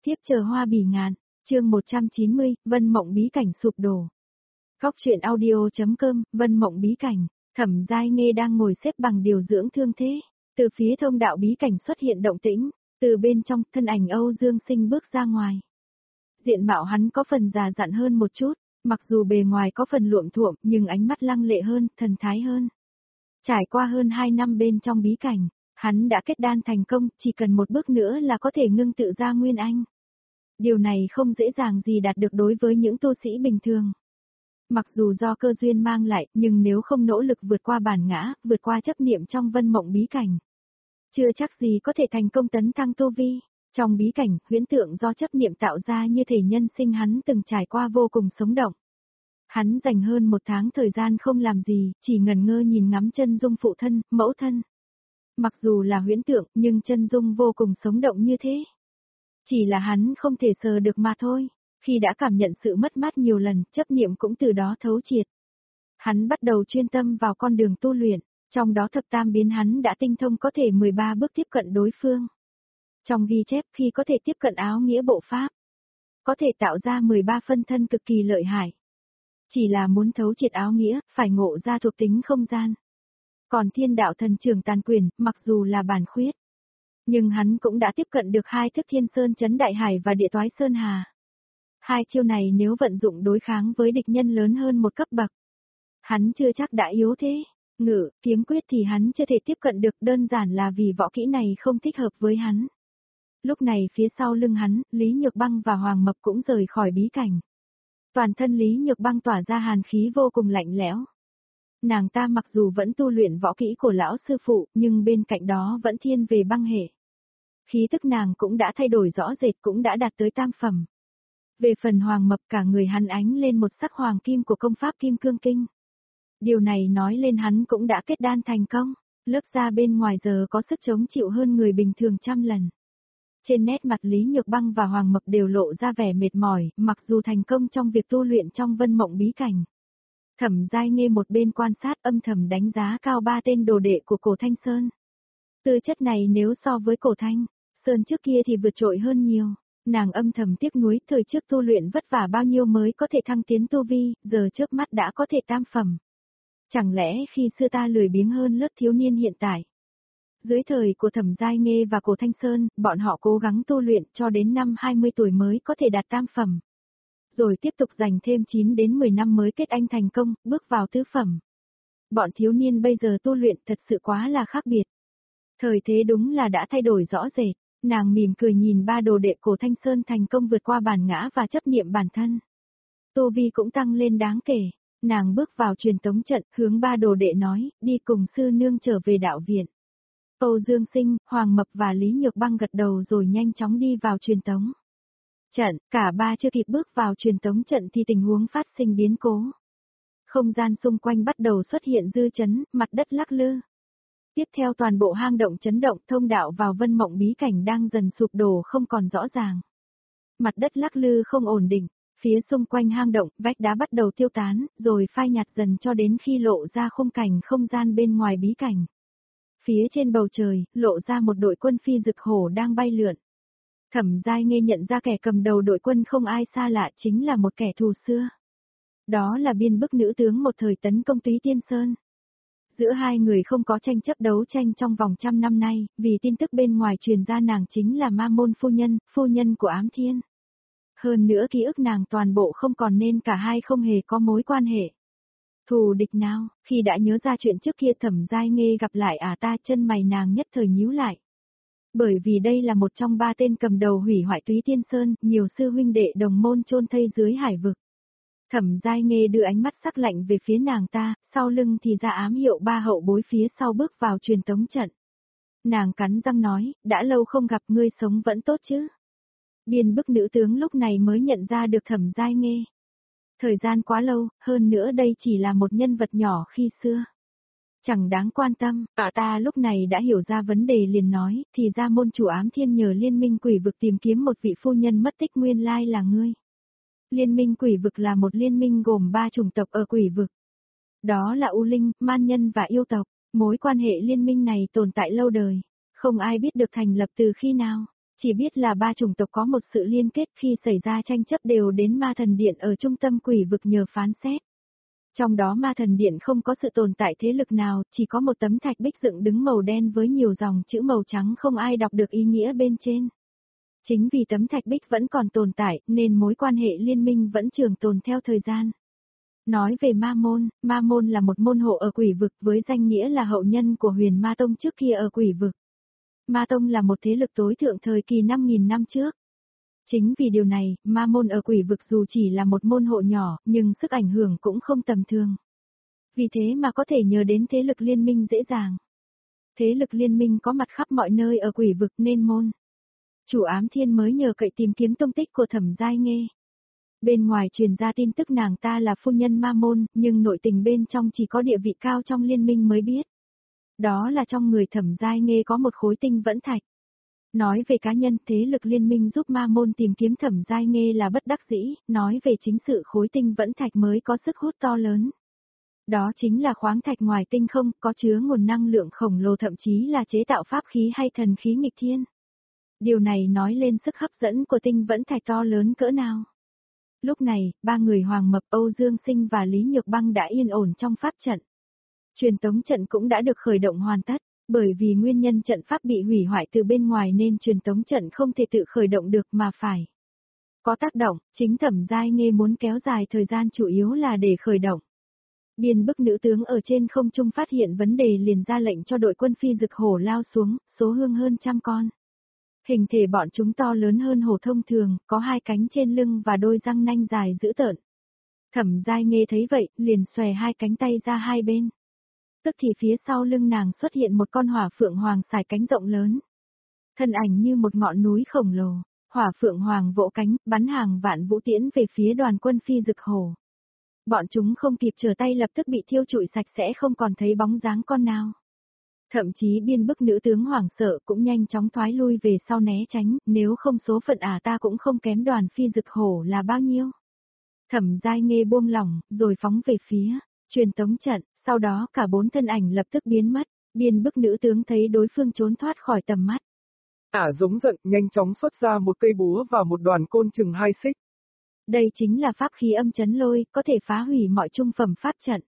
tiếp chờ hoa bỉ ngạn, chương 190, Vân Mộng bí cảnh sụp đổ. Góc truyện audio.com, Vân Mộng bí cảnh, Thẩm Giai Nghê đang ngồi xếp bằng điều dưỡng thương thế, từ phía thông đạo bí cảnh xuất hiện động tĩnh, từ bên trong, thân ảnh Âu Dương Sinh bước ra ngoài. Diện mạo hắn có phần già dặn hơn một chút, mặc dù bề ngoài có phần luộm thuộm nhưng ánh mắt lăng lệ hơn, thần thái hơn. Trải qua hơn 2 năm bên trong bí cảnh, hắn đã kết đan thành công, chỉ cần một bước nữa là có thể ngưng tự ra nguyên anh. Điều này không dễ dàng gì đạt được đối với những tu sĩ bình thường. Mặc dù do cơ duyên mang lại, nhưng nếu không nỗ lực vượt qua bản ngã, vượt qua chấp niệm trong Vân Mộng bí cảnh, chưa chắc gì có thể thành công tấn thăng tu vi. Trong bí cảnh, huyễn tượng do chấp niệm tạo ra như thể nhân sinh hắn từng trải qua vô cùng sống động. Hắn dành hơn 1 tháng thời gian không làm gì, chỉ ngẩn ngơ nhìn ngắm chân dung phụ thân, mẫu thân. Mặc dù là huyễn tượng, nhưng chân dung vô cùng sống động như thế. Chỉ là hắn không thể sờ được mà thôi. Khi đã cảm nhận sự mất mát nhiều lần, chấp niệm cũng từ đó thấu triệt. Hắn bắt đầu chuyên tâm vào con đường tu luyện, trong đó thập tam biến hắn đã tinh thông có thể 13 bước tiếp cận đối phương. Trong ghi chép khi có thể tiếp cận áo nghĩa bộ pháp, có thể tạo ra 13 phân thân cực kỳ lợi hại. Chỉ là muốn thấu triệt áo nghĩa, phải ngộ ra thuộc tính không gian. Còn thiên đạo thần trường tàn quyền, mặc dù là bản khuyết, nhưng hắn cũng đã tiếp cận được 2 thức thiên sơn chấn đại hải và địa toái sơn hà. 2 chiêu này nếu vận dụng đối kháng với địch nhân lớn hơn một cấp bậc, hắn chưa chắc đã yếu thế. Ngự, kiếm quyết thì hắn chưa thể tiếp cận được, đơn giản là vì võ kỹ này không thích hợp với hắn. Lúc này phía sau lưng hắn, Lý Nhược Băng và Hoàng Mập cũng rời khỏi bí cảnh. Toàn thân Lý Nhược Băng tỏa ra hàn khí vô cùng lạnh lẽo. Nàng ta mặc dù vẫn tu luyện võ kỹ của lão sư phụ, nhưng bên cạnh đó vẫn thiên về băng hệ. Khí tức nàng cũng đã thay đổi rõ rệt, cũng đã đạt tới tam phẩm. Về phần Hoàng Mập, cả người hắn ánh lên một sắc hoàng kim của công pháp Kim Cương Kinh. Điều này nói lên hắn cũng đã kết đan thành công, lớp da bên ngoài giờ có sức chống chịu hơn người bình thường trăm lần. Trên nét mặt Lý Nhược Băng và Hoàng Mập đều lộ ra vẻ mệt mỏi, mặc dù thành công trong việc tu luyện trong Vân Mộng bí cảnh. Thẩm Giai Nghê một bên quan sát âm thầm đánh giá cao 3 tên đồ đệ của Cổ Thanh Sơn. Tư chất này nếu so với Cổ Thanh Sơn trước kia thì vượt trội hơn nhiều. Nàng âm thầm tiếc nuối, thời trước tu luyện vất vả bao nhiêu mới có thể thăng tiến tu vi, giờ trước mắt đã có thể tam phẩm. Chẳng lẽ khi xưa ta lười biếng hơn lớp thiếu niên hiện tại? Dưới thời của Thẩm Giai Nghê và Cổ Thanh Sơn, bọn họ cố gắng tu luyện cho đến năm 20 tuổi mới có thể đạt tam phẩm. Rồi tiếp tục dành thêm 9 đến 10 năm mới kết anh thành công, bước vào tứ phẩm. Bọn thiếu niên bây giờ tu luyện thật sự quá là khác biệt. Thời thế đúng là đã thay đổi rõ rệt. Nàng mỉm cười nhìn 3 đồ đệ Cổ Thanh Sơn thành công vượt qua bản ngã và chấp niệm bản thân. Tu vi cũng tăng lên đáng kể. Nàng bước vào truyền tống trận, hướng 3 đồ đệ nói, đi cùng sư nương trở về đạo viện. Âu Dương Sinh, Hoàng Mập và Lý Nhược Băng gật đầu rồi nhanh chóng đi vào truyền tống trận, cả 3 chưa kịp bước vào truyền tống trận thì tình huống phát sinh biến cố. Không gian xung quanh bắt đầu xuất hiện dư chấn, mặt đất lắc lư. Tiếp theo toàn bộ hang động chấn động, thông đạo vào Vân Mộng bí cảnh đang dần sụp đổ không còn rõ ràng. Mặt đất lắc lư không ổn định, phía xung quanh hang động, vách đá bắt đầu tiêu tán, rồi phai nhạt dần cho đến khi lộ ra khung cảnh không gian bên ngoài bí cảnh. Phía trên bầu trời, lộ ra một đội quân phi dực hổ đang bay lượn. Thẩm Giai Nghê nhận ra kẻ cầm đầu đội quân không ai xa lạ, chính là một kẻ thù xưa. Đó là Biên Bức nữ tướng một thời tấn công Túy Tiên Sơn. Giữa hai người không có tranh chấp đấu tranh trong vòng 100 năm nay, vì tin tức bên ngoài truyền ra nàng chính là Ma Môn phu nhân của Ám Thiên. Hơn nữa ký ức nàng toàn bộ không còn nên cả hai không hề có mối quan hệ. Thù địch nào, khi đã nhớ ra chuyện trước kia Thẩm Giai Nghê gặp lại ta, chân mày nàng nhất thời nhíu lại. Bởi vì đây là một trong 3 tên cầm đầu hủy hoại Túy Tiên Sơn, nhiều sư huynh đệ đồng môn chôn thây dưới hải vực. Thẩm Giai Nghê đưa ánh mắt sắc lạnh về phía nàng ta, sau lưng thì ra ám hiệu 3 hậu bối phía sau bước vào truyền tống trận. Nàng cắn răng nói, đã lâu không gặp, ngươi sống vẫn tốt chứ? Biên Bức nữ tướng lúc này mới nhận ra được Thẩm Giai Nghê. Thời gian quá lâu, hơn nữa đây chỉ là một nhân vật nhỏ khi xưa. Chẳng đáng quan tâm, ta lúc này đã hiểu ra vấn đề liền nói, thì ra môn chủ Ám Thiên nhờ Liên minh quỷ vực tìm kiếm một vị phu nhân mất tích, nguyên lai là ngươi. Liên minh quỷ vực là một liên minh gồm 3 chủng tộc ở quỷ vực. Đó là U Linh, Man Nhân và Yêu tộc. Mối quan hệ liên minh này tồn tại lâu đời, không ai biết được thành lập từ khi nào. Chỉ biết là ba chủng tộc có một sự liên kết khi xảy ra tranh chấp đều đến ma thần điện ở trung tâm quỷ vực nhờ phán xét. Trong đó ma thần điện không có sự tồn tại thế lực nào, chỉ có một tấm thạch bích dựng đứng màu đen với nhiều dòng chữ màu trắng không ai đọc được ý nghĩa bên trên. Chính vì tấm thạch bích vẫn còn tồn tại nên mối quan hệ liên minh vẫn trường tồn theo thời gian. Nói về Ma môn là một môn hộ ở quỷ vực với danh nghĩa là hậu nhân của Huyền Ma Tông trước kia ở quỷ vực. Ma Tông là một thế lực tối thượng thời kỳ 5.000 năm trước. Chính vì điều này, Ma môn ở quỷ vực dù chỉ là một môn hộ nhỏ, nhưng sức ảnh hưởng cũng không tầm thường. Vì thế mà có thể nhờ đến thế lực liên minh dễ dàng. Thế lực liên minh có mặt khắp mọi nơi ở quỷ vực nên môn. Chủ Ám Thiên mới nhờ cậy tìm kiếm tông tích của Thẩm Giai Nghê. Bên ngoài truyền ra tin tức nàng ta là phu nhân Ma môn, nhưng nội tình bên trong chỉ có địa vị cao trong liên minh mới biết. Đó là trong người Thẩm Giai Nghê có một khối tinh vẫn thạch. Nói về cá nhân, thế lực liên minh giúp Ma môn tìm kiếm Thẩm Giai Nghê là bất đắc dĩ, nói về chính sự khối tinh vẫn thạch mới có sức hút to lớn. Đó chính là khoáng thạch ngoài tinh không, có chứa nguồn năng lượng khổng lồ, thậm chí là chế tạo pháp khí hay thần khí nghịch thiên. Điều này nói lên sức hấp dẫn của tinh vẫn thạch to lớn cỡ nào. Lúc này, ba người Hoàng Mập, Âu Dương Sinh và Lý Nhược Băng đã yên ổn trong pháp trận. Truyền tống trận cũng đã được khởi động hoàn tất, bởi vì nguyên nhân trận pháp bị hủy hoại từ bên ngoài nên truyền tống trận không thể tự khởi động được mà phải có tác động. Chính Thẩm Giai Nghê muốn kéo dài thời gian chủ yếu là để khởi động. Biên bức nữ tướng ở trên không trung phát hiện vấn đề liền ra lệnh cho đội quân phi dực hổ lao xuống, số hương hơn 100 con. Hình thể bọn chúng to lớn hơn hổ thông thường, có 2 cánh trên lưng và đôi răng nanh dài dữ tợn. Thẩm Giai Nghê thấy vậy, liền xòe 2 cánh tay ra hai bên. Tức thì phía sau lưng nàng xuất hiện một con hỏa phượng hoàng sải cánh rộng lớn. Thân ảnh như một ngọn núi khổng lồ, hỏa phượng hoàng vỗ cánh, bắn hàng vạn vũ tiễn về phía đoàn quân phi dực hổ. Bọn chúng không kịp trở tay lập tức bị thiêu trụi sạch sẽ, không còn thấy bóng dáng con nào. Thậm chí biên bức nữ tướng hoảng sợ cũng nhanh chóng thoái lui về sau né tránh, nếu không số phận ta cũng không kém đoàn phi dực hổ là bao nhiêu. Thẩm Giai Nghê buông lỏng, rồi phóng về phía truyền tống trận, sau đó cả 4 thân ảnh lập tức biến mất, biên bức nữ tướng thấy đối phương trốn thoát khỏi tầm mắt. Giống giận, nhanh chóng xuất ra một cây búa và một đoàn côn chừng 2 xích. Đây chính là pháp khí âm chấn lôi, có thể phá hủy mọi trung phẩm pháp trận.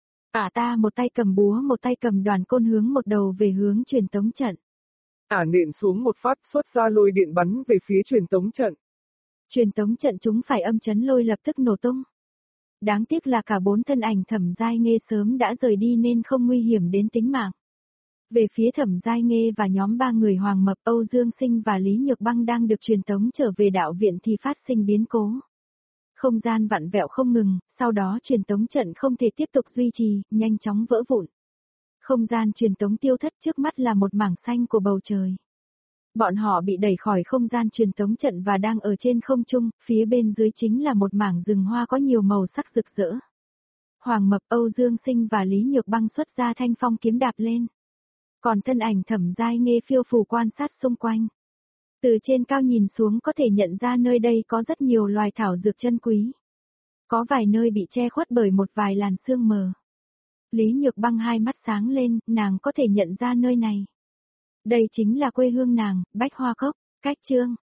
Ta một tay cầm búa một tay cầm đoàn côn hướng một đầu về hướng truyền tống trận. Nện xuống một phát, xuất ra lôi điện bắn về phía truyền tống trận. Truyền tống trận chúng phải âm chấn lôi lập tức nổ tung. Đáng tiếc là cả 4 thân ảnh Thẩm Giai Nghê sớm đã rời đi nên không nguy hiểm đến tính mạng. Về phía Thẩm Giai Nghê và nhóm 3 người Hoàng Mập, Âu Dương Sinh và Lý Nhược Băng đang được truyền tống trở về đạo viện thì phát sinh biến cố. Không gian vặn vẹo không ngừng, sau đó truyền tống trận không thể tiếp tục duy trì, nhanh chóng vỡ vụn. Không gian truyền tống tiêu thất, trước mắt là một mảng xanh của bầu trời. Bọn họ bị đẩy khỏi không gian truyền tống trận và đang ở trên không trung, phía bên dưới chính là một mảng rừng hoa có nhiều màu sắc rực rỡ. Hoàng Mập, Âu Dương Sinh và Lý Nhược Băng xuất ra thanh phong kiếm đạp lên. Còn thân ảnh Thẩm Giai Nghê phiêu phù quan sát xung quanh. Từ trên cao nhìn xuống có thể nhận ra nơi đây có rất nhiều loài thảo dược chân quý. Có vài nơi bị che khuất bởi một vài làn sương mờ. Lý Nhược Băng hai mắt sáng lên, nàng có thể nhận ra nơi này. Đây chính là quê hương nàng, Bách Hoa Cốc. Cách chương